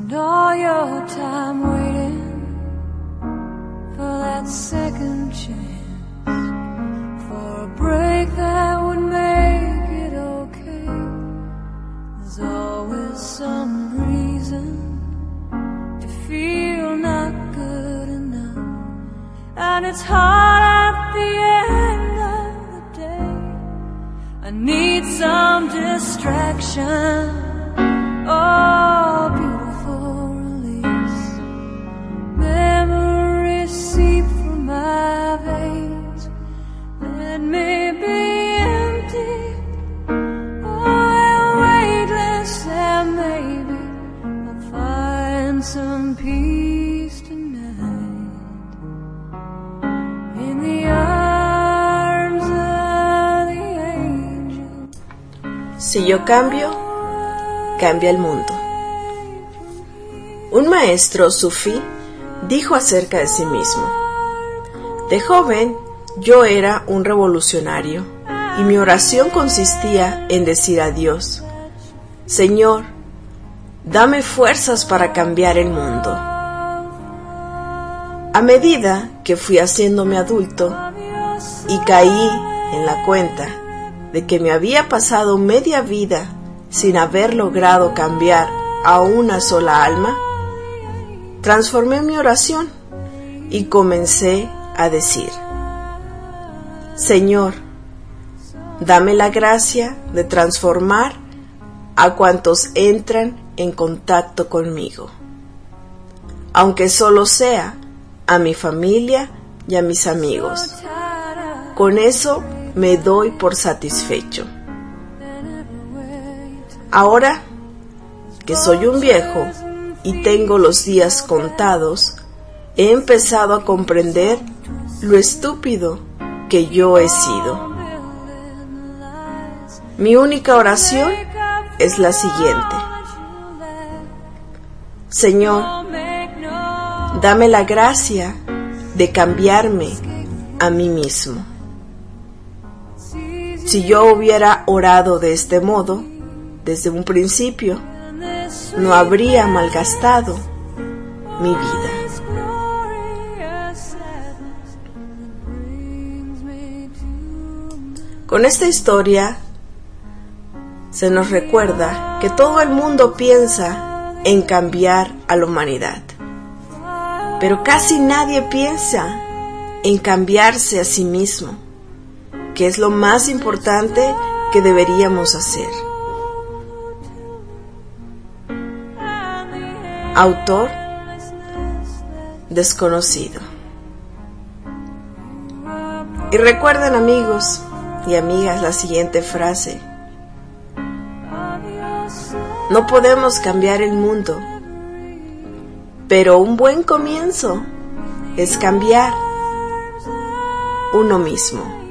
spend all your time waiting for that second chance, for a break that would make it okay. There's always some reason to feel not good enough, and it's hard at the end of the day. I need some distraction. Oh, beautiful release. Memories seep from my veins. Let me be empty. Oh, weightless, and maybe I'll find some peace tonight in the arms of the angel. Si yo cambio, cambia el mundo. Un maestro sufí dijo acerca de sí mismo: de joven yo era un revolucionario y mi oración consistía en decir a Dios: Señor, dame fuerzas para cambiar el mundo. A medida que fui haciéndome adulto y caí en la cuenta de que me había pasado media vida sin haber logrado cambiar a una sola alma, transformé mi oración y comencé a decir: Señor, dame la gracia de transformar a cuantos entran en contacto conmigo, aunque solo sea a mi familia y a mis amigos. Con eso me doy por satisfecho. Ahora que soy un viejo y tengo los días contados, he empezado a comprender lo estúpido que yo he sido. Mi única oración es la siguiente: Señor, dame la gracia de cambiarme a mí mismo. Si yo hubiera orado de este modo desde un principio, no habría malgastado mi vida. Con esta historia se nos recuerda que todo el mundo piensa en cambiar a la humanidad, pero casi nadie piensa en cambiarse a sí mismo, que es lo más importante que deberíamos hacer. Autor desconocido. Y recuerden, amigos y amigas, la siguiente frase: no podemos cambiar el mundo, pero un buen comienzo es cambiar uno mismo.